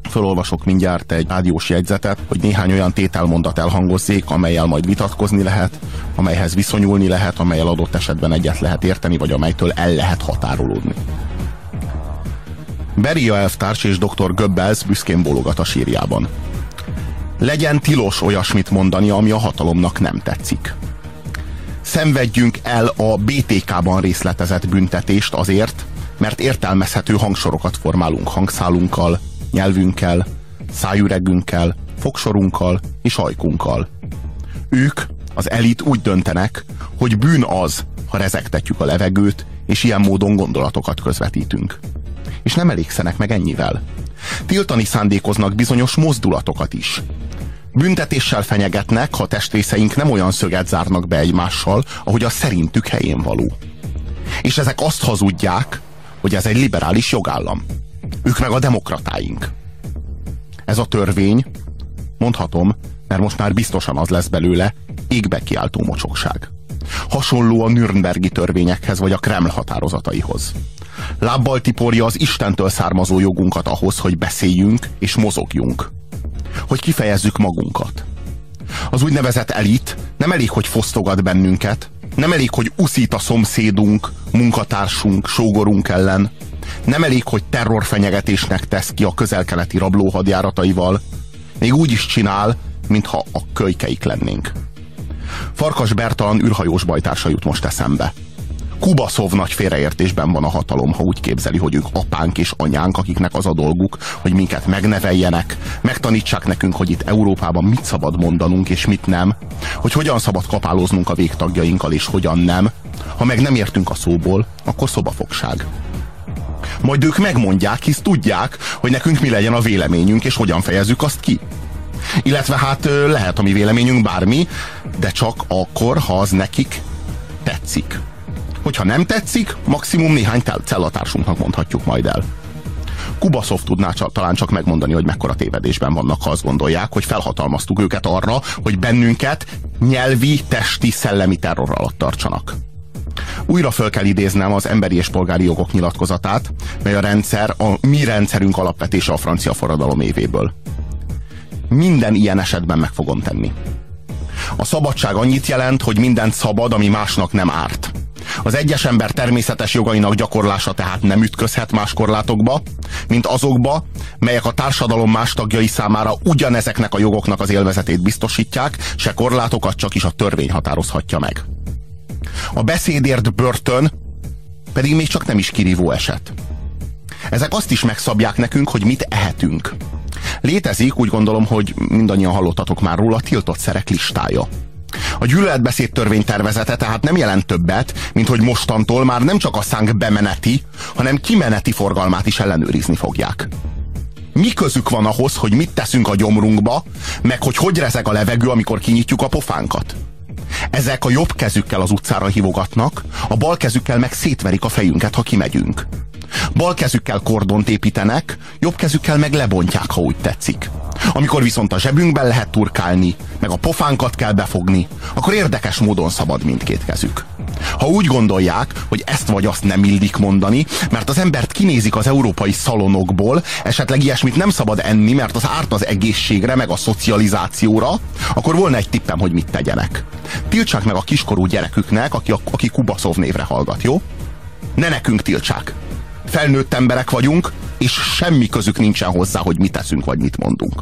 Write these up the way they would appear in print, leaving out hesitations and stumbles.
Fölolvasok mindjárt egy rádiós jegyzetet, hogy néhány olyan tételmondat elhangozzék, amellyel majd vitatkozni lehet, amelyhez viszonyulni lehet, amellyel adott esetben egyet lehet érteni, vagy amelytől el lehet határolódni. Beria elvtárs és dr. Goebbels büszkén bólogat a sírjában. Legyen tilos olyasmit mondani, ami a hatalomnak nem tetszik. Szenvedjünk el a BTK-ban részletezett büntetést azért, mert értelmezhető hangsorokat formálunk hangszálunkkal, nyelvünkkel, szájüregünkkel, fogsorunkkal és ajkunkkal. Ők, az elit úgy döntenek, hogy bűn az, ha rezegtetjük a levegőt, és ilyen módon gondolatokat közvetítünk. És nem elégszenek meg ennyivel. Tiltani szándékoznak bizonyos mozdulatokat is. Büntetéssel fenyegetnek, ha testrészeink nem olyan szöget zárnak be egymással, ahogy az szerintük helyén való. És ezek azt hazudják, hogy ez egy liberális jogállam. Ők meg a demokratáink. Ez a törvény, mondhatom, mert most már biztosan az lesz belőle, égbe kiáltó mocsokság. Hasonló a nürnbergi törvényekhez vagy a Kreml határozataihoz. Lábbal tiporja az Istentől származó jogunkat ahhoz, hogy beszéljünk és mozogjunk. Hogy kifejezzük magunkat. Az úgynevezett elit nem elég, hogy fosztogat bennünket, nem elég, hogy uszít a szomszédunk, munkatársunk, sógorunk ellen, nem elég, hogy terrorfenyegetésnek tesz ki a közel-keleti rablóhadjárataival, még úgy is csinál, mintha a kölykeik lennénk. Farkas Bertalan űrhajós bajtársa jut most eszembe. Kubaszov nagy félreértésben van a hatalom, ha úgy képzeli, hogy ők apánk és anyánk, akiknek az a dolguk, hogy minket megneveljenek, megtanítsák nekünk, hogy itt Európában mit szabad mondanunk és mit nem, hogy hogyan szabad kapálóznunk a végtagjainkkal és hogyan nem. Ha meg nem értünk a szóból, akkor szobafogság. Majd ők megmondják, hisz tudják, hogy nekünk mi legyen a véleményünk és hogyan fejezzük azt ki. Illetve hát lehet a mi véleményünk bármi, de csak akkor, ha az nekik tetszik. Hogyha nem tetszik, maximum néhány cellatársunknak mondhatjuk majd el. Kubaszov tudná talán csak megmondani, hogy mekkora tévedésben vannak, ha azt gondolják, hogy felhatalmaztuk őket arra, hogy bennünket nyelvi, testi, szellemi terror alatt tartsanak. Újra föl kell idéznem az Emberi és Polgári Jogok nyilatkozatát, mely a mi rendszerünk alapvetése a francia forradalom évéből. Minden ilyen esetben meg fogom tenni. A szabadság annyit jelent, hogy mindent szabad, ami másnak nem árt. Az egyes ember természetes jogainak gyakorlása tehát nem ütközhet más korlátokba, mint azokba, melyek a társadalom más tagjai számára ugyanezeknek a jogoknak az élvezetét biztosítják, se korlátokat csak is a törvény határozhatja meg. A beszédért börtön pedig még csak nem is kirívó eset. Ezek azt is megszabják nekünk, hogy mit ehetünk. Létezik, úgy gondolom, hogy mindannyian hallottatok már róla, tiltott szerek listája. A gyűlöletbeszéd törvénytervezete tehát nem jelent többet, mint hogy mostantól már nem csak a szánk bemeneti, hanem kimeneti forgalmát is ellenőrizni fogják. Mi közük van ahhoz, hogy mit teszünk a gyomrunkba, meg hogy rezeg a levegő, amikor kinyitjuk a pofánkat? Ezek a jobb kezükkel az utcára hívogatnak, a bal kezükkel meg szétverik a fejünket, ha kimegyünk. Bal kezükkel kordont építenek, jobb kezükkel meg lebontják, ha úgy tetszik. Amikor viszont a zsebünkben lehet turkálni, meg a pofánkat kell befogni, akkor érdekes módon szabad mindkét kezük. Ha úgy gondolják, hogy ezt vagy azt nem illik mondani, mert az embert kinézik az európai szalonokból, esetleg ilyesmit nem szabad enni, mert az árt az egészségre, meg a szocializációra, akkor volna egy tippem, hogy mit tegyenek. Tiltsák meg a kiskorú gyereküknek, aki Kubaszov névre hallgat, jó? Ne nekünk tiltsák. Felnőtt emberek vagyunk, és semmi közük nincsen hozzá, hogy mit teszünk, vagy mit mondunk.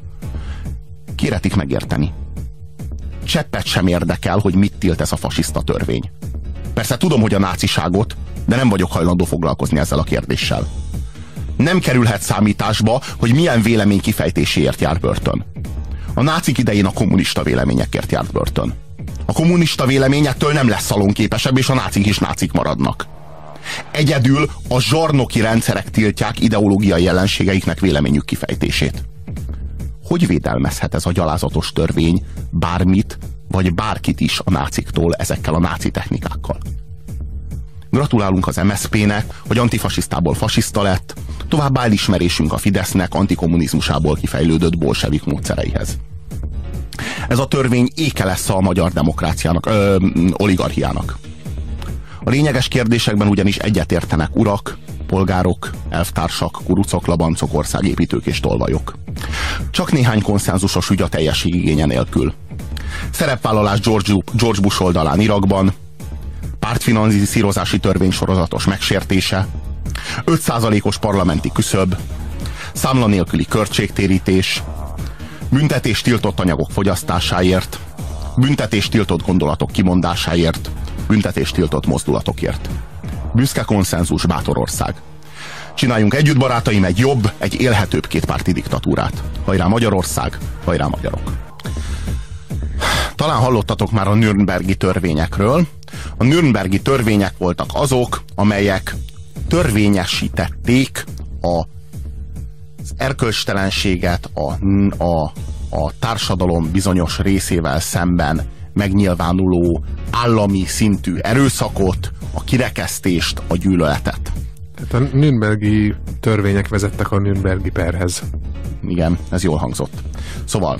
Kéretik megérteni. Cseppet sem érdekel, hogy mit tilt ez a fasiszta törvény. Persze tudom, hogy a náciságot, de nem vagyok hajlandó foglalkozni ezzel a kérdéssel. Nem kerülhet számításba, hogy milyen vélemény kifejtéséért jár börtön. A nácik idején a kommunista véleményekért járt börtön. A kommunista vélemény ettől nem lesz szalonképesebb, és a nácik is nácik maradnak. Egyedül a zsarnoki rendszerek tiltják ideológiai ellenségeiknek véleményük kifejtését. Hogy védelmezhet ez a gyalázatos törvény bármit, vagy bárkit is a náciktól ezekkel a náci technikákkal? Gratulálunk az MSZP-nek, hogy antifasisztából fasiszta lett, továbbá elismerésünk a Fidesznek antikommunizmusából kifejlődött bolsevik módszereihez. Ez a törvény éke lesz a magyar demokráciának, oligarchiának. A lényeges kérdésekben ugyanis egyetértenek urak, állampolgárok, elvtársak, kurucok, labancok, országépítők és tolvajok. Csak néhány konszenzusos ügy a teljesség igénye nélkül. Szerepvállalás George Bush oldalán Irakban, pártfinanszírozási törvény sorozatos megsértése, 5%-os parlamenti küszöb, számla nélküli költségtérítés, büntetés tiltott anyagok fogyasztásáért, büntetés tiltott gondolatok kimondásáért, büntetés tiltott mozdulatokért. Büszke konszenzus, bátor ország. Csináljunk együtt, barátaim, egy jobb, egy élhetőbb kétpárti diktatúrát. Hajrá Magyarország, hajrá magyarok! Talán hallottatok már a nürnbergi törvényekről. A nürnbergi törvények voltak azok, amelyek törvényesítették az erkölcstelenséget, a társadalom bizonyos részével szemben megnyilvánuló állami szintű erőszakot, a kirekesztést, a gyűlöletet. Tehát a nürnbergi törvények vezettek a nürnbergi perhez. Igen, ez jól hangzott. Szóval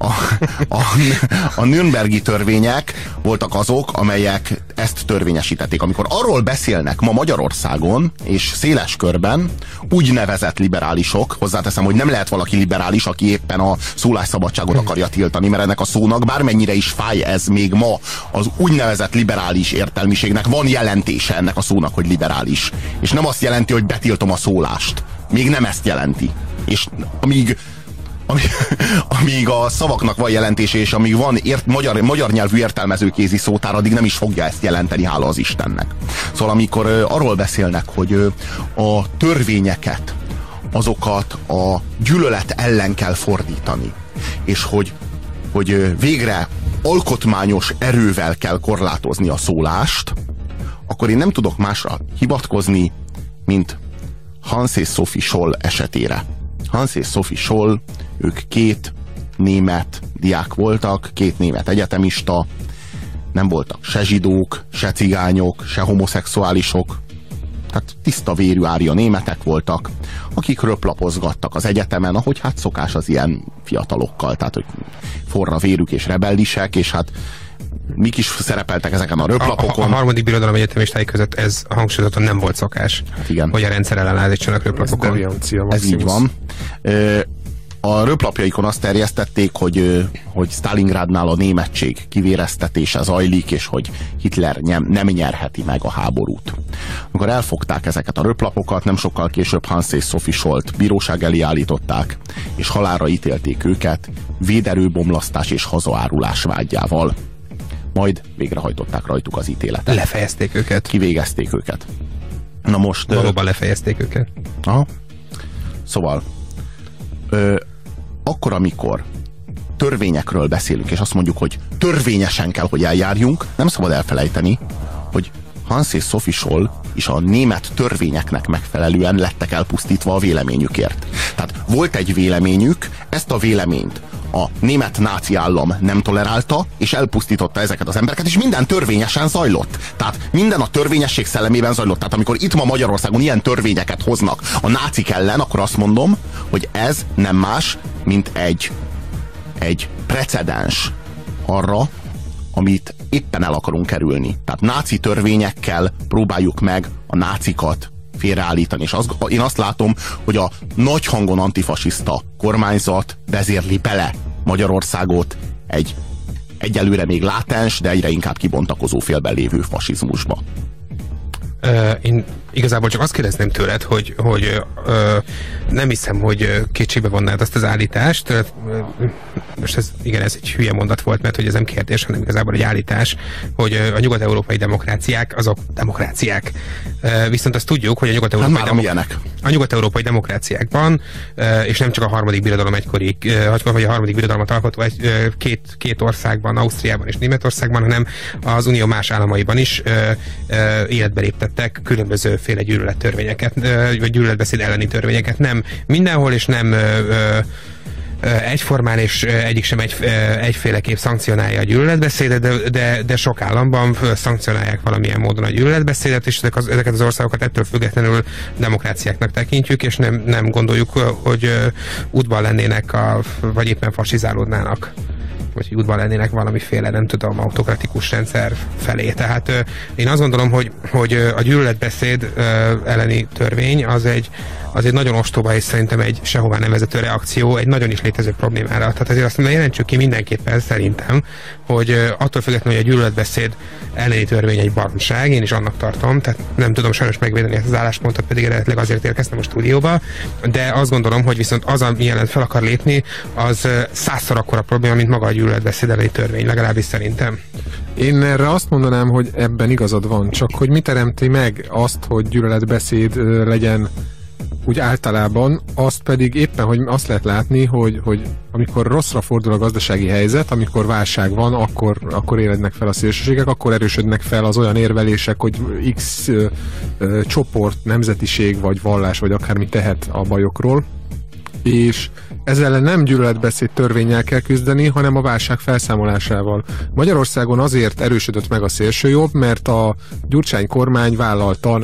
a nürnbergi törvények voltak azok, amelyek ezt törvényesítették. Amikor arról beszélnek ma Magyarországon és széles körben úgynevezett liberálisok, hozzáteszem, hogy nem lehet valaki liberális, aki éppen a szólásszabadságot akarja tiltani, mert ennek a szónak bármennyire is fáj ez még ma, az úgynevezett liberális értelmiségnek van jelentése ennek a szónak, hogy liberális. És nem azt jelenti, hogy betiltom a szólást. Még nem ezt jelenti. És amíg a szavaknak van jelentése, és amíg van magyar nyelvű értelmezőkézi szótár, addig nem is fogja ezt jelenteni, hála az Istennek. Szóval amikor arról beszélnek, hogy a törvényeket, azokat a gyűlölet ellen kell fordítani, és hogy végre alkotmányos erővel kell korlátozni a szólást, akkor én nem tudok másra hivatkozni, mint Hans és Sophie Scholl esetére. Hans és Sophie Scholl, ők két német diák voltak, két német egyetemista, nem voltak se zsidók, se cigányok, se homoszexuálisok, tehát tiszta vérű ária németek voltak, akik röplapozgattak az egyetemen, ahogy hát szokás az ilyen fiatalokkal, tehát hogy forra vérük és rebellisek, és hát mik is szerepeltek ezeken a röplapokon. A harmadik birodalom egyetemistái között ez hangsúlyozottan nem volt szokás, hát igen, hogy a rendszer ellen állítsanak röplapokon. Ez így van. A röplapjaikon azt terjesztették, hogy Stalingrádnál a németség kivéreztetése zajlik, és hogy Hitler nem nyerheti meg a háborút. Amikor elfogták ezeket a röplapokat, nem sokkal később Hans és Sophie Schollt bíróság elé állították, és halálra ítélték őket véderőbomlasztás és hazaárulás vádjával. Majd végrehajtották rajtuk az ítéletet. Lefejezték őket. Kivégezték őket. Na most... Valóban lefejezték őket. Aha. Szóval akkor, amikor törvényekről beszélünk, és azt mondjuk, hogy törvényesen kell, hogy eljárjunk, nem szabad elfelejteni, hogy Hans és Sophie Scholl is a német törvényeknek megfelelően lettek elpusztítva a véleményükért. Tehát volt egy véleményük, ezt a véleményt a német náci állam nem tolerálta, és elpusztította ezeket az embereket, és minden törvényesen zajlott. Tehát minden a törvényesség szellemében zajlott. Tehát amikor itt ma Magyarországon ilyen törvényeket hoznak a nácik ellen, akkor azt mondom, hogy ez nem más, mint egy precedens arra, amit éppen el akarunk kerülni. Tehát náci törvényekkel próbáljuk meg a nácikat félreállítani. És én azt látom, hogy a nagy hangon antifasiszta kormányzat vezérli bele Magyarországot egy egyelőre még látens, de egyre inkább kibontakozó félben lévő fasizmusba. Én igazából csak azt kérdezném tőled, hogy nem hiszem, hogy kétségbe vonnád azt az állítást. Most ez egy hülye mondat volt, mert hogy ez nem kérdés, hanem igazából egy állítás, hogy a nyugat-európai demokráciák, azok demokráciák. Viszont azt tudjuk, hogy a nyugat-európai demokráciákban, és nem csak a harmadik birodalom egykori, vagy a harmadik birodalmat alkotó két országban, Ausztriában és Németországban, hanem az unió más államaiban is életbe léptettek különbözőféle gyűlölettörvényeket, vagy gyűlöletbeszéd elleni törvényeket. Nem mindenhol, és nem egyformán, és egyik sem egyféleképp szankcionálja a gyűlöletbeszédet, de sok államban szankcionálják valamilyen módon a gyűlöletbeszédet, és ezeket az országokat ettől függetlenül demokráciáknak tekintjük, és nem gondoljuk, hogy útban lennének, vagy éppen fasizálódnának. vagy hogy útban lennének valamiféle, nem tudom, autokratikus rendszer felé. Tehát én azt gondolom, hogy a gyűlöletbeszéd elleni törvény az egy nagyon ostoba, és szerintem egy sehová nem vezető reakció egy nagyon is létező problémára. Tehát azért azt mondom, jelentsük ki mindenképpen szerintem, hogy attól függetlenül, hogy a gyűlöletbeszéd elleni törvény egy baromság, én is annak tartom, tehát nem tudom sajnos megvédeni ezt az álláspontot, pedig eredetileg azért érkeztem a stúdióba, de azt gondolom, hogy viszont az, ami ellen fel akar lépni, az 100-szor akkora probléma, mint maga a gyűlöletbeszéd elleni törvény, legalábbis szerintem. Én erre azt mondanám, hogy ebben igazad van, csak hogy mi teremti meg azt, hogy gyűlöletbeszéd legyen úgy általában, azt pedig éppen, hogy azt lehet látni, hogy amikor rosszra fordul a gazdasági helyzet, amikor válság van, akkor élednek fel a szélsőségek, akkor erősödnek fel az olyan érvelések, hogy X csoport, nemzetiség, vagy vallás, vagy akármi tehet a bajokról, és ezzel nem gyűlöletbeszéd törvénnyel kell küzdeni, hanem a válság felszámolásával. Magyarországon azért erősödött meg a szélsőjobb, mert a Gyurcsány kormány vállaltan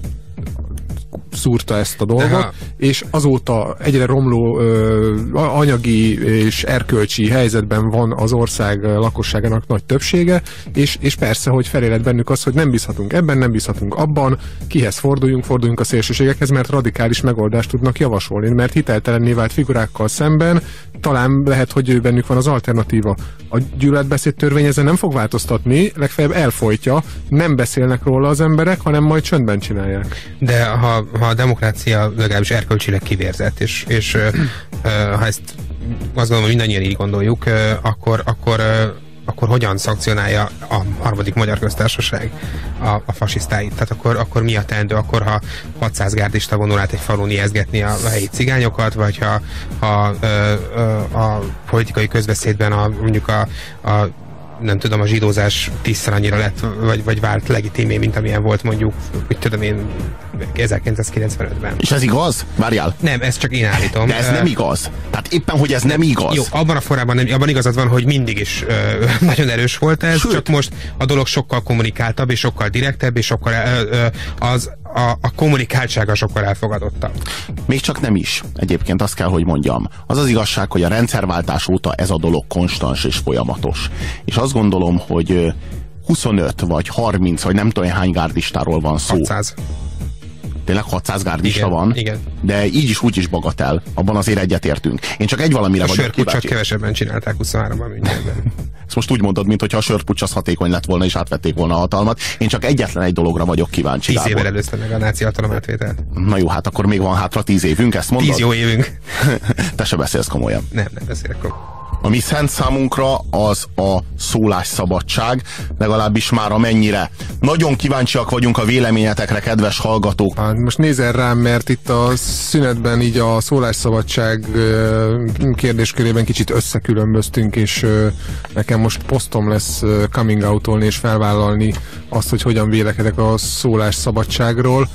szúrta ezt a dolgot, és azóta egyre romló anyagi és erkölcsi helyzetben van az ország lakosságának nagy többsége, és persze, hogy felélet bennük az, hogy nem bízhatunk ebben, nem bízhatunk abban, kihez forduljunk a szélsőségekhez, mert radikális megoldást tudnak javasolni, mert hiteltelenné vált figurákkal szemben talán lehet, hogy bennük van az alternatíva. A gyűlöletbeszéd törvény ezen nem fog változtatni, legfeljebb elfojtja, nem beszélnek róla az emberek, hanem majd csöndben csinálják. De ha a demokrácia legalábbis erkölcsileg kivérzett, és ha ezt azt gondolom, hogy mindannyian így gondoljuk, akkor hogyan szankcionálja a harmadik magyar köztársaság a fasisztáit? Tehát akkor mi a teendő? Akkor, ha 600 gárdista vonul át egy falun ijesztgetni a helyi cigányokat, vagy ha a politikai közbeszédben mondjuk a nem tudom, a zsidózás 10-szer annyira lett, vagy vált legitimé, mint amilyen volt mondjuk, úgy tudom én, 1995-ben. És ez igaz? Várjál. Nem, ezt csak én állítom. De ez nem igaz. Tehát éppen, hogy ez nem igaz. Jó, abban a formában abban igazad van, hogy mindig is nagyon erős volt ez, sőt, csak most a dolog sokkal kommunikáltabb, és sokkal direktebb, és sokkal a kommunikáltsága sokkal elfogadottabb. Még csak nem is. Egyébként azt kell, hogy mondjam. Az az igazság, hogy a rendszerváltás óta ez a dolog konstans és folyamatos. És azt gondolom, hogy 25 vagy 30 vagy nem tudom hány gárdistáról van szó. 600. Tényleg 600 gárdista igen, van? Igen. De így is úgy is bagatel. Abban azért egyetértünk. Én csak egy valamire vagyok kíváncsi. A sörpucsot kevesebben csinálták 23-ban mindenben. Ezt most úgy mondod, mintha a sörpucs az hatékony lett volna és átvették volna a hatalmat. Én csak egyetlen egy dologra vagyok kíváncsi. 10 évvel előzte meg a náci hatalomátvételt. Na jó, hát akkor még van hátra 10 évünk, ezt mondod? 10 jó évünk. Te se beszélsz komolyan. Nem beszélek komolyan. A mi szent számunkra az a szólásszabadság, legalábbis már amennyire. Nagyon kíváncsiak vagyunk a véleményetekre, kedves hallgatók. Most nézel rám, mert itt a szünetben így a szólásszabadság kérdéskörében kicsit összekülönböztünk, és nekem most posztom lesz coming out-olni és felvállalni azt, hogy hogyan vélekedek a szólásszabadságról.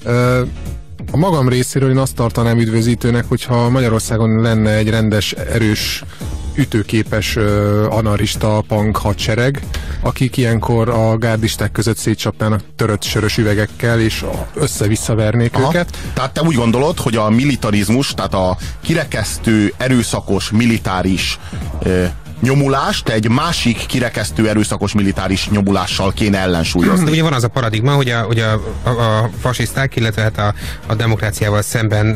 A magam részéről én azt tartanám üdvözítőnek, hogyha Magyarországon lenne egy rendes, erős, ütőképes anarchista punk hadsereg, akik ilyenkor a gárdisták között szétcsapnának törött sörös üvegekkel, és össze-visszavernék őket. Tehát te úgy gondolod, hogy a militarizmus, tehát a kirekesztő, erőszakos, militáris nyomulást egy másik kirekesztő erőszakos militáris nyomulással kéne ellensúlyozni. De ugye van az a paradigma, hogy a fasiszták, illetve hát a demokráciával szemben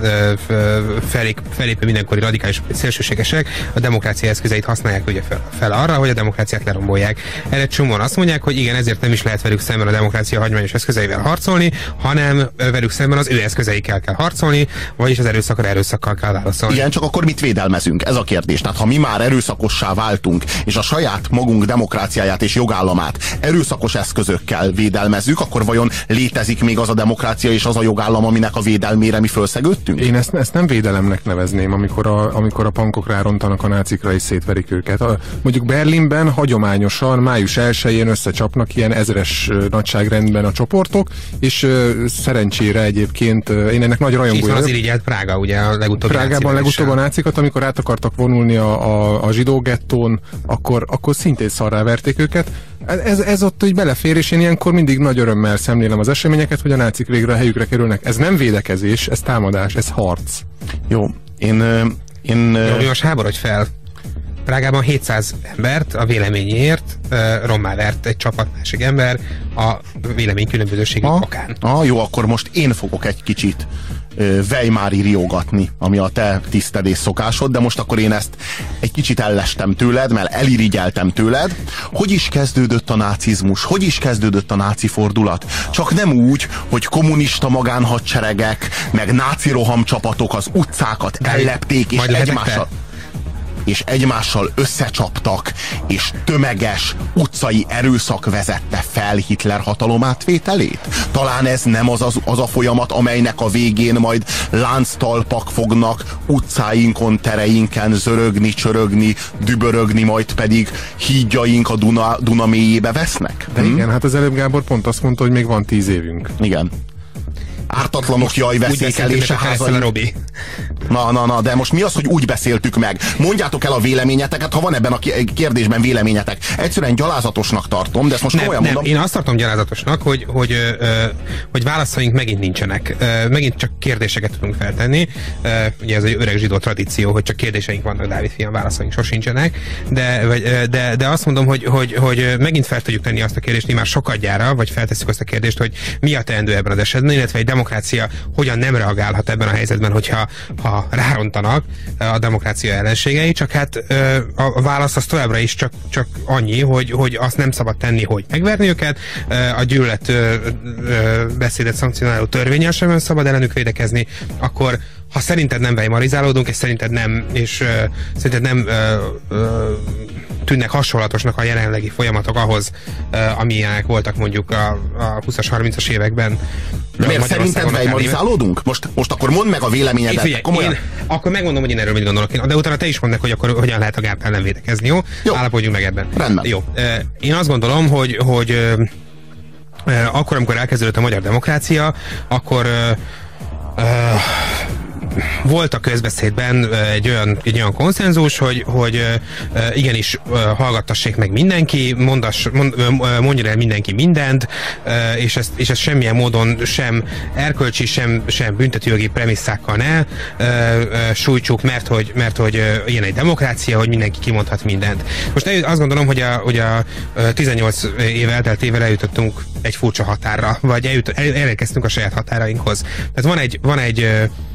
felépő mindenkori radikális szélsőségesek a demokrácia eszközeit használják ugye fel arra, hogy a demokráciát lerombolják. Erre csomóan azt mondják, hogy igen, ezért nem is lehet velük szemben a demokrácia hagyományos eszközeivel harcolni, hanem velük szemben az ő eszközeikkel kell harcolni, vagyis az erőszakra erőszakkal kell válaszolni. Igen, csak akkor mit védelmezünk? Ez a kérdés. Tehát ha mi már erőszakossá váltunk, és a saját magunk demokráciáját és jogállamát erőszakos eszközökkel védelmezzük, akkor vajon létezik még az a demokrácia és az a jogállam, aminek a védelmére mi fölszegődtünk? Én ezt nem védelemnek nevezném, amikor a pankok rárontanak a nácikra és szétverik őket. Mondjuk Berlinben hagyományosan május 1-én összecsapnak ilyen 1000-es nagyságrendben a csoportok, és szerencsére egyébként én ennek nagy rajongója. Itt van az irigyelt Prága, ugye a legutóbbi Prágában legutóbb a nácikat, amikor át akartak vonulni a zsidó gettón, akkor szintén szarrá verték őket. Ez ott úgy belefér, és én ilyenkor mindig nagy örömmel szemlélem az eseményeket, hogy a nácik végre a helyükre kerülnek. Ez nem védekezés, ez támadás, ez harc. Jó, én Jó, most háborodj fel. Prágában 700 embert a véleményért rommá vert egy csapat másik ember a vélemény különbözőségi okán. Jó, akkor most én fogok egy kicsit Weimári riogatni, ami a te tiszted és szokásod, de most akkor én ezt egy kicsit ellestem tőled, mert elirigyeltem tőled. Hogy is kezdődött a nácizmus? Hogy is kezdődött a náci fordulat? Csak nem úgy, hogy kommunista magánhadseregek, meg náci rohamcsapatok az utcákat ellepték, és egymással összecsaptak, és tömeges utcai erőszak vezette fel Hitler hatalomátvételét? Talán ez nem az a folyamat, amelynek a végén majd lánctalpak fognak utcáinkon, tereinken zörögni, csörögni, dübörögni, majd pedig hídjaink a Duna mélyébe vesznek? De igen, hát az előbb Gábor pont azt mondta, hogy még van 10 évünk. Igen. Ártatlanok jaj veszélykelése házai. Na, de most mi az, hogy úgy beszéltük meg? Mondjátok el a véleményeteket, ha van ebben a kérdésben véleményetek. Egyszerűen gyalázatosnak tartom, de ezt most komolyan mondom. Én azt tartom gyalázatosnak, hogy válaszaink megint nincsenek. Megint csak kérdéseket tudunk feltenni. Ugye ez egy öreg zsidó tradíció, hogy csak kérdéseink vannak, Dávid fiam, válaszaink sosincsenek. De azt mondom, hogy megint fel tudjuk tenni azt a kérdést, már sokadjára, vagy feltesszük azt a kérdést, hogy mi a teendő ebben az esetben, illetve egy demokrácia hogyan nem reagálhat ebben a helyzetben, hogyha rárontanak a demokrácia ellenségei, csak hát a válasz az továbbra is csak annyi, hogy azt nem szabad tenni, hogy megverni őket, a gyűlölet beszédet szankcionáló törvénnyel sem szabad ellenük védekezni, akkor ha szerinted nem weimarizálódunk, és szerinted nem tűnnek hasonlatosnak a jelenlegi folyamatok ahhoz, amilyenek voltak mondjuk a 20-as, 30-as években. De miért szerinted weimarizálódunk? Most akkor mondd meg a véleményedet. Komolyan? Akkor megmondom, hogy én erről mit gondolok. De utána te is mondd meg, hogy akkor hogyan lehet a gáp ellen védekezni, jó? Állapodjunk meg ebben. Rendben. Jó. Én azt gondolom, hogy akkor, amikor elkezdődött a magyar demokrácia, akkor volt a közbeszédben egy olyan konszenzus, hogy igenis hallgattassék meg mindenki, mondja el mindenki mindent, és ezt semmilyen módon sem erkölcsi, sem büntetőjogi premisszákkal ne sújtsuk, mert hogy ilyen egy demokrácia, hogy mindenki kimondhat mindent. Most azt gondolom, hogy a 18 év elteltével eljutottunk egy furcsa határra, vagy elérkeztünk a saját határainkhoz. Tehát van egy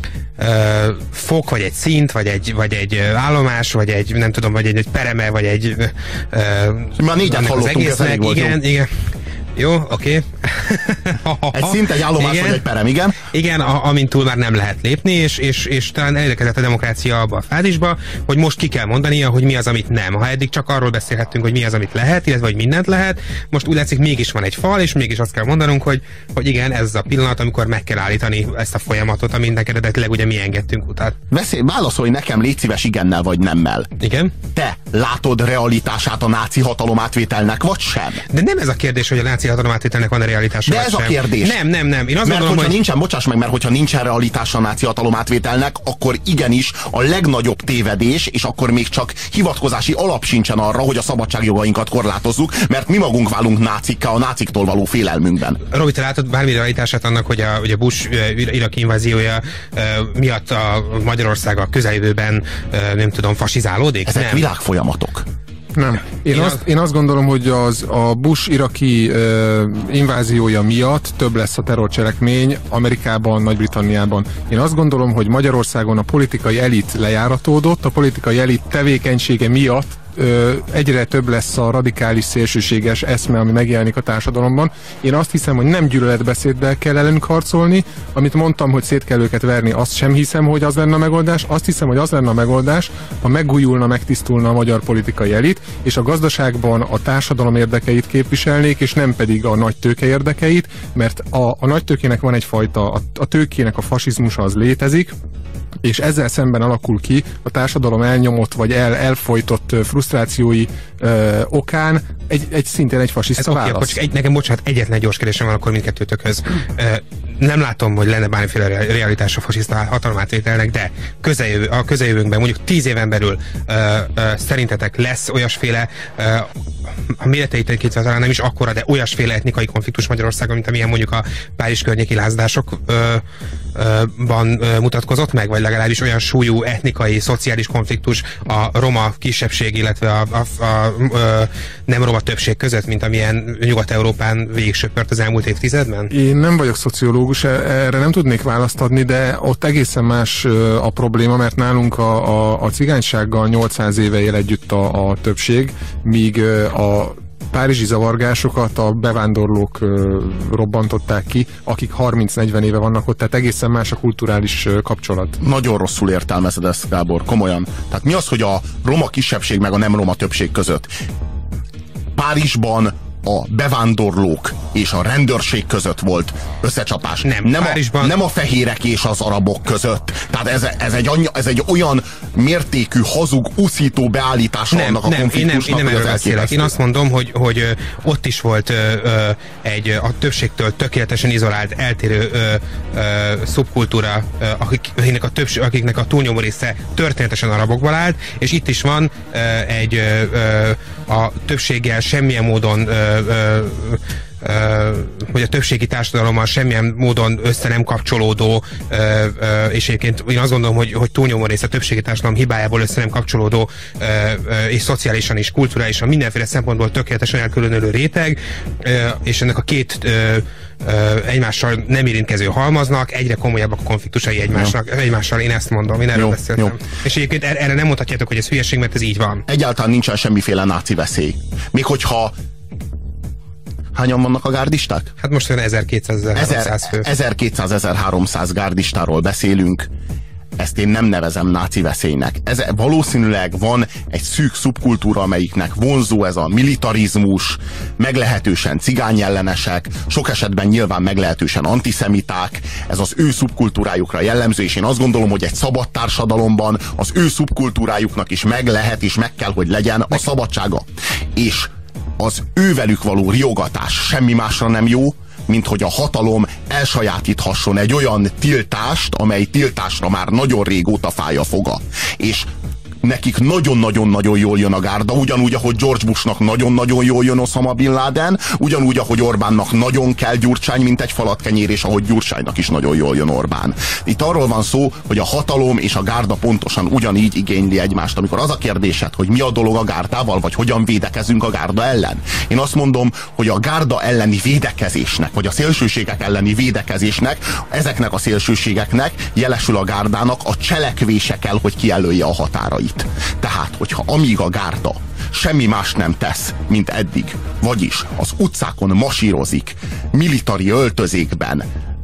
fok, vagy egy szint, vagy egy állomás, vagy egy, nem tudom, vagy egy pereme, vagy egy már négyet hallottunk, ez elég volt. Igen. Jó, oké. Egy szint, egy állomás, igen, vagy egy perem, igen. Igen, amint túl már nem lehet lépni, és talán elérkezett a demokrácia abba a fázisba, hogy most ki kell mondania, hogy mi az, amit nem. Ha eddig csak arról beszélhettünk, hogy mi az, amit lehet, illetve hogy mindent lehet, most úgy látszik, mégis van egy fal, és mégis azt kell mondanunk, hogy igen, ez a pillanat, amikor meg kell állítani ezt a folyamatot, aminek eredetileg ugye mi engedtünk utat. Válaszolj nekem, légy szíves, igennel vagy nemmel. Igen? Te látod realitását a náci hatalomátvételnek, vagy sem? De nem ez a kérdés, hogy a náci hatalomátvételnek van a realitása. De ez a kérdés. Nem. Én azt gondolom, hogy hogyha nincsen realitása a náci hatalomátvételnek, akkor igenis a legnagyobb tévedés, és akkor még csak hivatkozási alap sincsen arra, hogy a szabadságjogainkat korlátozzuk, mert mi magunk válunk nácikká a náciktól való félelmünkben. Robi, te látod bármi realitását annak, hogy a Bush iraki inváziója miatt a Magyarország a közeljövőben, nem tudom, fasizálódik? Ezek világfolyamatok. Nem. Én azt gondolom, hogy a Bush iraki inváziója miatt több lesz a terrorcselekmény Amerikában, Nagy-Britanniában. Én azt gondolom, hogy Magyarországon a politikai elit lejáratódott, a politikai elit tevékenysége miatt egyre több lesz a radikális szélsőséges eszme, ami megjelenik a társadalomban. Én azt hiszem, hogy nem gyűlöletbeszéddel kell ellenük harcolni. Amit mondtam, hogy szét kell őket verni, azt sem hiszem, hogy az lenne a megoldás. Azt hiszem, hogy az lenne a megoldás, ha megújulna, megtisztulna a magyar politikai elit, és a gazdaságban a társadalom érdekeit képviselnék, és nem pedig a nagy tőke érdekeit, mert a nagy tőkének van egyfajta, a tőkének a fasizmusa az létezik, és ezzel szemben alakul ki a társadalom elnyomott vagy elfojtott frusztrációi okán szintén egy fasiszta válasz. Nekem bocsánat, egyetlen gyors kérdésem van akkor mindkettőtökhöz. nem látom, hogy lenne bármiféle realitás a fasiszta hatalomátvételnek, de a közeljövőnkben, mondjuk 10 éven belül szerintetek lesz olyasféle, a méreteit tekintve talán nem is akkora, de olyasféle etnikai konfliktus Magyarországon, mint amilyen mondjuk a Párizs környéki lázadásokban mutatkozott meg, vagy legalábbis olyan súlyú etnikai, szociális konfliktus a roma kisebbség, illetve a nem roma többség között, mint amilyen Nyugat-Európán végigsöpört az elmúlt évtizedben? Én nem vagyok szociológus, erre nem tudnék választ adni, de ott egészen más a probléma, mert nálunk a cigánysággal 800 éve él együtt a többség, míg a párizsi zavargásokat a bevándorlók robbantották ki, akik 30-40 éve vannak ott, tehát egészen más a kulturális kapcsolat. Nagyon rosszul értelmezed ezt, Gábor, komolyan. Tehát mi az, hogy a roma kisebbség meg a nem roma többség között? Párizsban a bevándorlók és a rendőrség között volt összecsapás. Nem a fehérek és az arabok között. Tehát ez egy olyan mértékű, hazug, uszító beállítása annak a konfliktusnak, hogy az elképesztő. Én azt mondom, hogy ott is volt a többségtől tökéletesen izolált, eltérő szubkultúra, akiknek a túlnyomó része történetesen arabokból állt, és itt is van a többséggel semmilyen módon hogy a többségi társadalommal semmilyen módon össze nem kapcsolódó, és egyébként én azt gondolom, hogy túlnyomó része a többségi társadalom hibájából össze nem kapcsolódó, és szociálisan és kulturálisan mindenféle szempontból tökéletesen elkülönülő réteg, és ennek a két egymással nem érintkező halmaznak, egyre komolyabbak a konfliktusai egymással, én ezt mondom, én erről beszéltem. Jó. És egyébként erre nem mondhatjátok, hogy ez hülyeség, mert ez így van. Egyáltalán nincsen semmiféle náci veszély. Még hogyha hányan vannak a gárdisták? Hát most olyan 1200-1300 fő. 1200-1300 gárdistáról beszélünk. Ezt én nem nevezem náci veszélynek. Valószínűleg van egy szűk szubkultúra, amelyiknek vonzó ez a militarizmus, meglehetősen cigányellenesek, sok esetben nyilván meglehetősen antiszemiták, ez az ő szubkultúrájukra jellemző, és én azt gondolom, hogy egy szabad társadalomban az ő szubkultúrájuknak is meg lehet, és meg kell, hogy legyen a szabadsága. És az ővelük való riogatás semmi másra nem jó, mint hogy a hatalom elsajátíthasson egy olyan tiltást, amely tiltásra már nagyon régóta fáj a foga. És nekik nagyon-nagyon-nagyon jól jön a gárda, ugyanúgy, ahogy George Bushnak nagyon-nagyon jól jön Osama Bin Laden, ugyanúgy, ahogy Orbánnak nagyon kell Gyurcsány, mint egy falatkenyér, és ahogy Gyurcsánynak is nagyon jól jön Orbán. Itt arról van szó, hogy a hatalom és a gárda pontosan ugyanígy igényli egymást. Amikor az a kérdésed, hogy mi a dolog a gárdával, vagy hogyan védekezünk a gárda ellen, én azt mondom, hogy a gárda elleni védekezésnek, vagy a szélsőségek elleni védekezésnek, ezeknek a szélsőségeknek, jelesül a gárdának a cselekvése kell, hogy kijelölje a határait. Tehát, hogyha amíg a gárda semmi más nem tesz, mint eddig, vagyis az utcákon masírozik, militari öltözékben,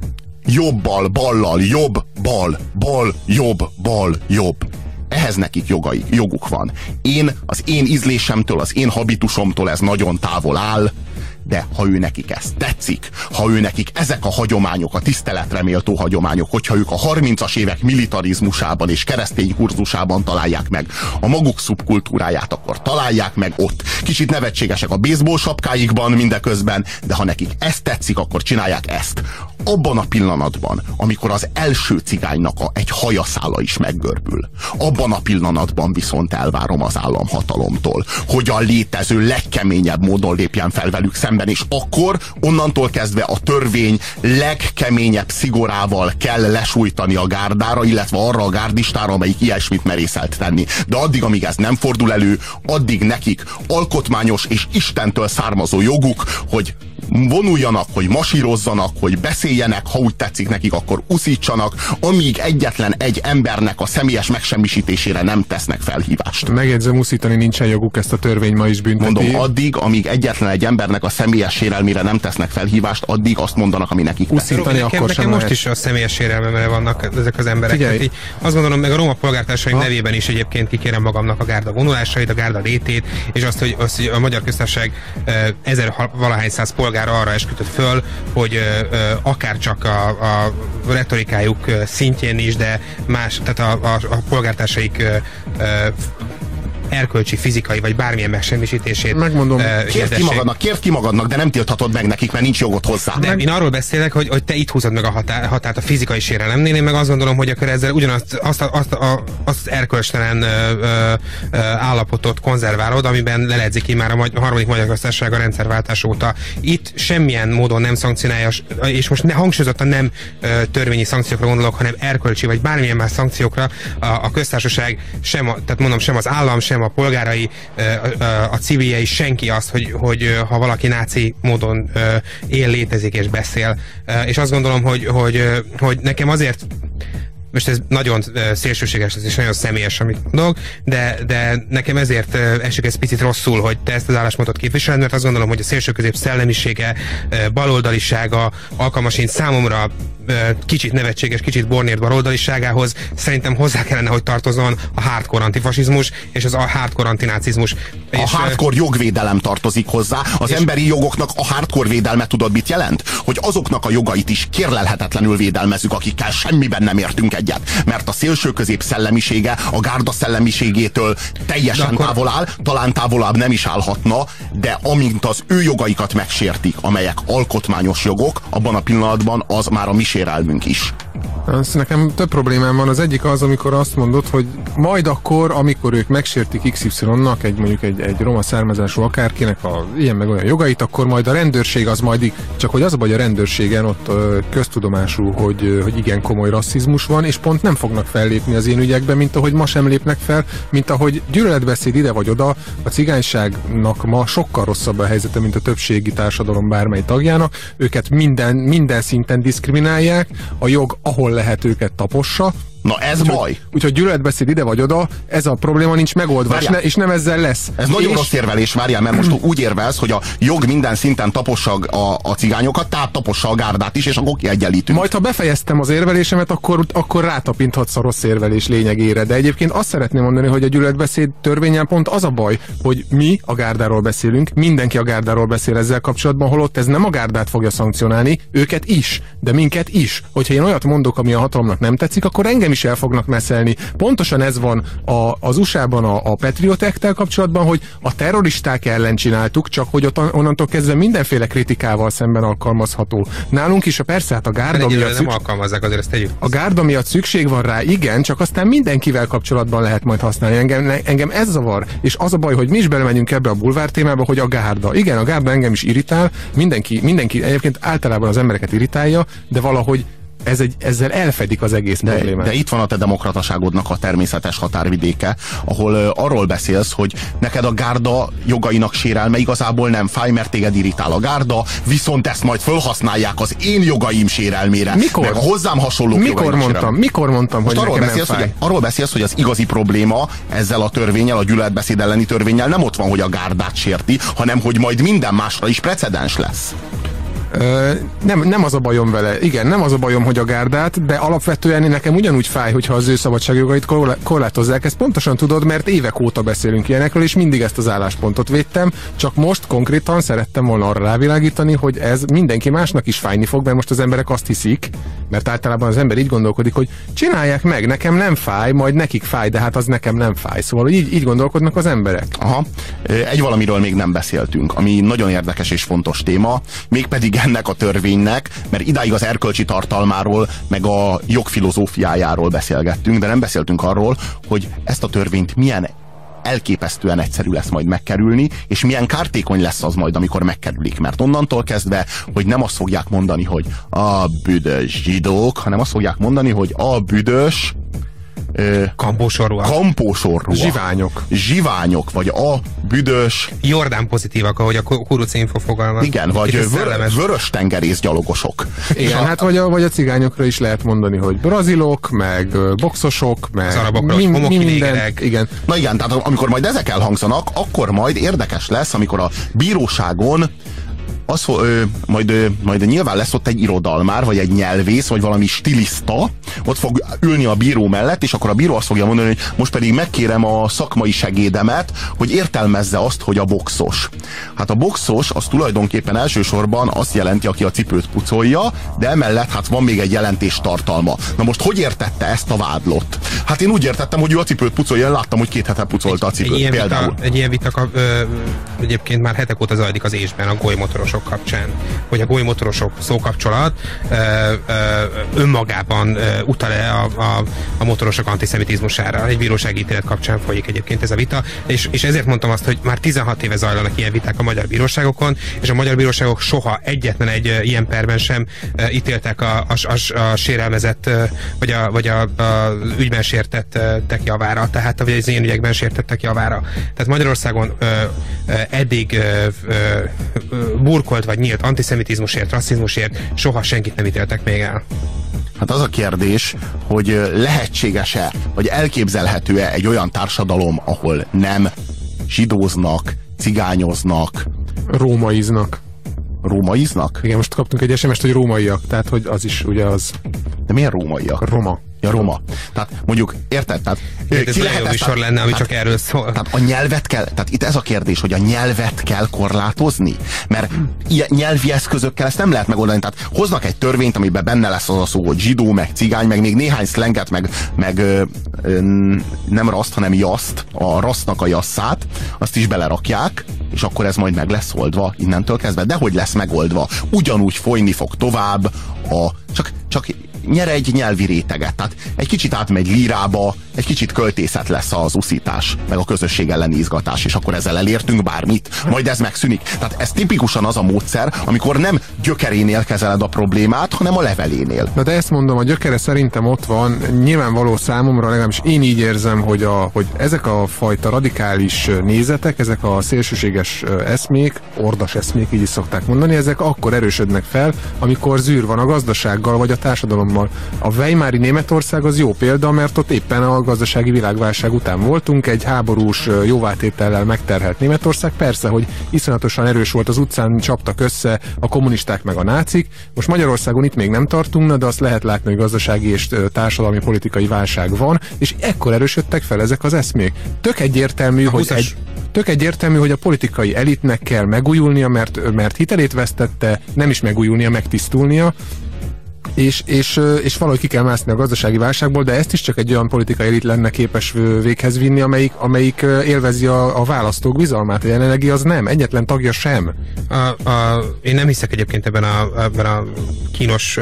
jobbal, ballal, jobb, bal, bal, jobb, bal, jobb. Ehhez nekik joguk van. Az én ízlésemtől, az én habitusomtól ez nagyon távol áll, de ha ő nekik ez tetszik, ha ő nekik ezek a hagyományok, a tiszteletre méltó hagyományok, hogyha ők a 30-as évek militarizmusában és keresztény kurzusában találják meg a maguk szubkultúráját, akkor találják meg ott. Kicsit nevetségesek a baseball sapkáikban mindeközben, de ha nekik ez tetszik, akkor csinálják ezt. Abban a pillanatban, amikor az első cigánynak egy hajaszála is meggörbül, abban a pillanatban viszont elvárom az államhatalomtól, hogy a létező legkeményebb módon lépjen fel velük szemben, és akkor onnantól kezdve a törvény legkeményebb szigorával kell lesújtani a gárdára, illetve arra a gárdistára, amelyik ilyesmit merészelt tenni. De addig, amíg ez nem fordul elő, addig nekik alkotmányos és Istentől származó joguk, hogy vonuljanak, hogy masírozzanak, hogy beszéljenek, ha úgy tetszik nekik, akkor uszítsanak, amíg egyetlen egy embernek a személyes megsemmisítésére nem tesznek felhívást. Megjegyzem, uszítani nincsen joguk, ezt a törvény ma is bünteti. Mondom, addig, amíg egyetlen egy embernek a személyes sérelmére nem tesznek felhívást, addig azt mondanak, ami nekik uszítani akkor sem most is a személyes sérelmemre vannak ezek az emberek. Tehát, azt gondolom, meg a roma polgártársaim nevében is egyébként kikérem magamnak a gárda vonulásait, a gárda létét, és azt, hogy a Magyar Köztársaság 1000-valahány száz polgára arra esküdött föl, hogy akár csak a retorikájuk szintjén is, de más, tehát a polgártársaik erkölcsi, fizikai vagy bármilyen megsemmisítését. Megmondom, Kérd ki magadnak, de nem tilthatod meg nekik, mert nincs jogod hozzá. De én arról beszélek, hogy te itt húzod meg a határt a fizikai sérelemnél, én meg azt gondolom, hogy akkor ezzel ugyanazt azt erkölcstelen állapotot konzerválod, amiben leledzik ki már a harmadik Magyar Köztársaság a rendszerváltás óta. Itt semmilyen módon nem szankcionálja, és most hangsúlyozottan nem törvényi szankciókra gondolok, hanem erkölcsi vagy bármilyen más szankciókra a köztársaság tehát mondom, sem az állam, sem a polgárai, a civiljei, senki azt, hogy ha valaki náci módon él, létezik és beszél. És azt gondolom, hogy nekem azért, most ez nagyon szélsőséges és nagyon személyes, amit mondok, de nekem ezért esik ez picit rosszul, hogy te ezt az álláspontot képviseled, mert azt gondolom, hogy a szélsőközép szellemisége, baloldalisága, alkalmasint számomra kicsit nevetséges, kicsit bornért baloldaliságához szerintem hozzá kellene, hogy tartozzon a hardcore antifasizmus és az a hardcore antinácizmus. A hardcore jogvédelem tartozik hozzá. Az emberi jogoknak a hardcore védelme tudod mit jelent? Hogy azoknak a jogait is kérlelhetetlenül védelmezzük, akikkel semmiben nem értünk egyet. Mert a szélsőközép szellemisége a gárda szellemiségétől teljesen távol áll, talán távolabb nem is állhatna, de amint az ő jogaikat megsértik, amelyek alkotmányos jogok, abban a pillanatban az már a mi sérelmünk is. Nekem több problémám van. Az egyik az, amikor azt mondod, hogy majd akkor, amikor ők megsértik XY-nak, mondjuk egy roma származású akárkinek ilyen meg olyan jogait, akkor majd a rendőrség az majd, csak hogy az a baj, a rendőrségen ott köztudomású, hogy igen komoly rasszizmus van, és pont nem fognak fellépni az én ügyekben, mint ahogy ma sem lépnek fel, mint ahogy gyűlöletbeszéd ide vagy oda, a cigányságnak ma sokkal rosszabb a helyzete, mint a többségi társadalom bármely tagjának. Őket minden szinten diszkriminálják, a jog, ahol lehet, őket tapossa. Na ez baj. Úgyhogy gyűlöletbeszéd ide vagy oda, ez a probléma nincs megoldva, és nem ezzel lesz. Ez nagyon rossz érvelés, várjál, mert most úgy érvelsz, hogy a jog minden szinten tapossa a cigányokat, tehát tapossa a gárdát is, és akkor kiegyenlítünk. Majd ha befejeztem az érvelésemet, akkor rátapinthatsz a rossz érvelés lényegére. De egyébként azt szeretném mondani, hogy a gyűlöletbeszéd törvényen pont az a baj, hogy mi a gárdáról beszélünk, mindenki a gárdáról beszél ezzel kapcsolatban, holott ez nem a gárdát fogja szankcionálni, őket is, de minket is. Hogyha én olyat mondok, ami a hatalomnak nem tetszik, akkor engem is el fognak messzelni. Pontosan ez van az USA-ban a Patriot Act-tel kapcsolatban, hogy a terroristák ellen csináltuk, csak hogy onnantól kezdve mindenféle kritikával szemben alkalmazható. Nálunk is persze hát a gárda miatt nem alkalmazzák, azért ezt tegyük. A gárda miatt szükség van rá, igen, csak aztán mindenkivel kapcsolatban lehet majd használni. Engem ez zavar, és az a baj, hogy mi is belemegyünk ebbe a bulvár témába, hogy a gárda. Igen, a gárda engem is irritál, mindenki egyébként általában az embereket irritálja, de valahogy ezzel elfedik az egész problémát. De itt van a te demokrataságodnak a természetes határvidéke, ahol arról beszélsz, hogy neked a gárda jogainak sérelme igazából nem fáj, mert téged irritál a gárda, viszont ezt majd felhasználják az én jogaim sérelmére. Meg a hozzám hasonló Mikor mondtam, most hogy arról nekem beszélsz, nem fáj? arról beszélsz, hogy az igazi probléma ezzel a törvénnyel, a gyűlöletbeszéd elleni törvénnyel nem ott van, hogy a gárdát sérti, hanem hogy majd minden másra is precedens lesz. Nem az a bajom vele. Igen, nem az a bajom, hogy a gárdát, de alapvetően nekem ugyanúgy fáj, hogyha az ő szabadságjogait korlátozzák. Ezt pontosan tudod, mert évek óta beszélünk ilyenekről, és mindig ezt az álláspontot védtem, csak most konkrétan szerettem volna arra rávilágítani, hogy ez mindenki másnak is fájni fog, mert most az emberek azt hiszik, mert általában az ember így gondolkodik, hogy csinálják meg, nekem nem fáj, majd nekik fáj, de hát az nekem nem fáj. Szóval így gondolkodnak az emberek. Aha. Egy valamiről még nem beszéltünk, ami nagyon érdekes és fontos téma, mégpedig ennek a törvénynek, mert idáig az erkölcsi tartalmáról, meg a jogfilozófiájáról beszélgettünk, de nem beszéltünk arról, hogy ezt a törvényt milyen elképesztően egyszerű lesz majd megkerülni, és milyen kártékony lesz az majd, amikor megkerülik. Mert onnantól kezdve, hogy nem azt fogják mondani, hogy a büdös zsidók, hanem azt fogják mondani, hogy a büdös kampósorúak. Zsiványok, vagy a büdös... Jordán pozitívak, ahogy a Kuruc Info fogalmaz. Igen, vagy vörös tengerész gyalogosok. Igen, hát vagy a cigányokra is lehet mondani, hogy brazilok, meg boxosok, meg... Az arabokra, hogy homokidégerek. Igen. Na igen, tehát amikor majd ezek elhangzanak, akkor majd érdekes lesz, amikor a bíróságon majd nyilván lesz ott egy irodalmár, vagy egy nyelvész, vagy valami stiliszta, ott fog ülni a bíró mellett, és akkor a bíró azt fogja mondani, hogy most pedig megkérem a szakmai segédemet, hogy értelmezze azt, hogy a boxos. Hát a boxos az tulajdonképpen elsősorban azt jelenti, aki a cipőt pucolja, de emellett hát van még egy jelentés tartalma. Na most hogy értette ezt a vádlott? Hát én úgy értettem, hogy ő a cipőt pucolja, én láttam, hogy 2 hete pucolta a cipőt. Egy ilyen vita egyébként már hetek óta zajlik az ésben a golymotorosok kapcsán. Hogy a golymotorosok szókapcsolat önmagában utal-e a motorosok antiszemitizmusára. Egy bírósági ítélet kapcsán folyik egyébként ez a vita, és ezért mondtam azt, hogy már 16 éve zajlanak ilyen viták a magyar bíróságokon, és a magyar bíróságok soha egyetlen egy ilyen perben sem ítéltek a sérelmezett, vagy a ügyben sértettek javára, tehát vagy az ilyen ügyekben sértettek javára. Tehát Magyarországon eddig burkolt vagy nyílt antiszemitizmusért, rasszizmusért soha senkit nem ítéltek még el. Hát az a kérdés, hogy lehetséges-e, vagy elképzelhető-e egy olyan társadalom, ahol nem zsidóznak, cigányoznak, rómaiznak. Rómaiznak? Igen, most kaptunk egy SMS-t, hogy rómaiak, tehát hogy az is ugye az... De milyen rómaiak? Roma. Ja, roma. Tehát mondjuk, érted? Tehát, ez nagyon jó műsor lenne, ami csak erről szól. Tehát a nyelvet kell, tehát itt ez a kérdés, hogy a nyelvet kell korlátozni, mert nyelvi eszközökkel ezt nem lehet megoldani. Tehát hoznak egy törvényt, amiben benne lesz az a szó, hogy zsidó, meg cigány, meg még néhány szlenget, meg nem raszt, hanem jaszt, a rasztnak a jasszát, azt is belerakják, és akkor ez majd meg lesz oldva innentől kezdve. De hogy lesz megoldva? Ugyanúgy folyni fog tovább csak nyer egy nyelvi réteget. Tehát egy kicsit átmegy lírába, egy kicsit költészet lesz az uszítás, meg a közösség elleni izgatás, és akkor ezzel elértünk bármit, majd ez megszűnik. Tehát ez tipikusan az a módszer, amikor nem gyökerénél kezeled a problémát, hanem a levelénél. Na de ezt mondom, a gyökere szerintem ott van, nyilvánvaló számomra, legalábbis én így érzem, hogy ezek a fajta radikális nézetek, ezek a szélsőséges eszmék, ordas eszmék, így is szokták mondani, ezek akkor erősödnek fel, amikor zűr van a gazdasággal, vagy a társadalommal. A Weimári Németország az jó példa, mert ott éppen a gazdasági világválság után voltunk, egy háborús jóvátétellel megterhelt Németország. Persze, hogy iszonyatosan erős volt, az utcán csaptak össze a kommunisták meg a nácik. Most Magyarországon itt még nem tartunk, de azt lehet látni, hogy gazdasági és társadalmi politikai válság van, és ekkor erősödtek fel ezek az eszmék. Tök egyértelmű, hogy a politikai elitnek kell megújulnia, mert hitelét vesztette, nem is megújulnia, megtisztulnia, és valahogy ki kell mászni a gazdasági válságból, de ezt is csak egy olyan politikai elit lenne képes véghez vinni, amelyik élvezi a választók bizalmát. A jelenlegi az nem, egyetlen tagja sem. Én nem hiszek egyébként ebben a kínos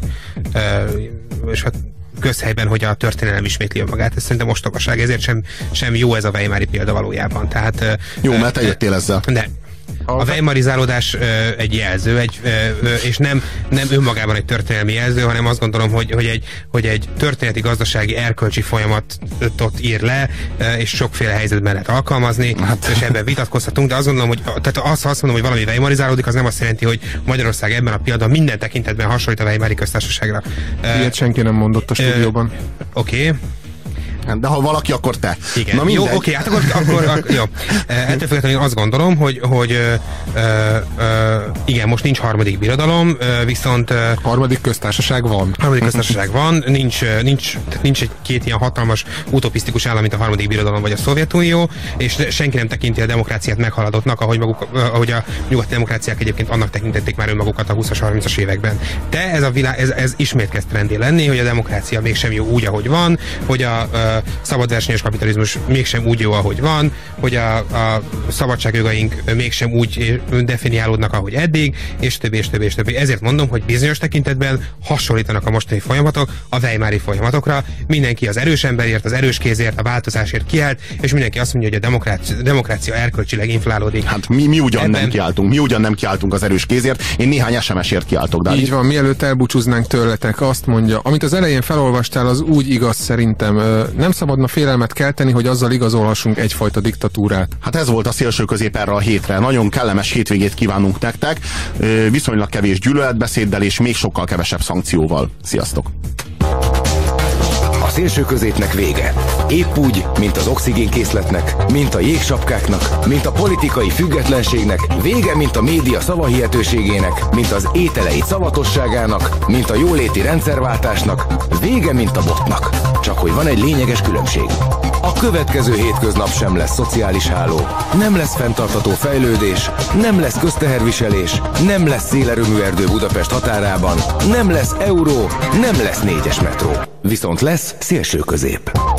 és hát közhelyben, hogy a történelem ismétli önmagát. Ez szerintem ostobaság, ezért sem jó ez a Weimári példa valójában. Tehát, jó, mert eljöttél ezzel. De a weimarizálódás egy jelző, és nem önmagában egy történelmi jelző, hanem azt gondolom, hogy egy történeti, gazdasági, erkölcsi folyamatot ír le, és sokféle helyzetben lehet alkalmazni, és ebben vitatkozhatunk, de azt gondolom, hogy azt mondom, hogy valami weimarizálódik, az nem azt jelenti, hogy Magyarország ebben a pillanatban minden tekintetben hasonlít a Weimári köztársaságra. Ilyet senki nem mondott a stúdióban. Oké. De ha valaki, akkor te. Igen. Na, jó, oké, hát akkor jó. Ettől függetlenül én azt gondolom, hogy igen, most nincs harmadik birodalom, viszont harmadik köztársaság van. Harmadik köztársaság van, nincs két ilyen hatalmas utopisztikus állam, mint a harmadik birodalom vagy a Szovjetunió, és senki nem tekinti a demokráciát meghaladottnak, ahogy a nyugati demokráciák egyébként annak tekintették már önmagukat a 20-as, 30-as években. De ez ismét kezd trendé lenni, hogy a demokrácia mégsem jó úgy, ahogy van, hogy a szabadversenyes kapitalizmus mégsem úgy jó, ahogy van, hogy a szabadságjogaink mégsem úgy definiálódnak, ahogy eddig, és többi, és többi, és többi. Ezért mondom, hogy bizonyos tekintetben hasonlítanak a mostani folyamatok a Weimári folyamatokra. Mindenki az erős emberért, az erős kézért, a változásért kiállt, és mindenki azt mondja, hogy a demokrácia erkölcsileg inflálódik. Hát mi ugyan nem kiáltunk. Mi ugyan nem kiáltunk az erős kézért. Én néhány SMS-ért kiáltok. Így van, mielőtt elbúcsúznánk tőletek, azt mondja, amit az elején felolvastál, az úgy igaz szerintem. Nem szabadna félelmet kelteni, hogy azzal igazolhassunk egyfajta diktatúrát. Hát ez volt a szélső közép erre a hétre. Nagyon kellemes hétvégét kívánunk nektek, viszonylag kevés gyűlöletbeszéddel és még sokkal kevesebb szankcióval. Sziasztok! A szélső középnek vége. Épp úgy, mint az oxigénkészletnek, mint a jégsapkáknak, mint a politikai függetlenségnek, vége, mint a média szavahihetőségének, mint az ételeid szavatosságának, mint a jóléti rendszerváltásnak, vége, mint a botnak. Csak hogy van egy lényeges különbség. A következő hétköznap sem lesz szociális háló, nem lesz fenntartható fejlődés, nem lesz közteherviselés, nem lesz szélerőmű erdő Budapest határában, nem lesz euró, nem lesz 4-es metró. Viszont lesz szélső közép.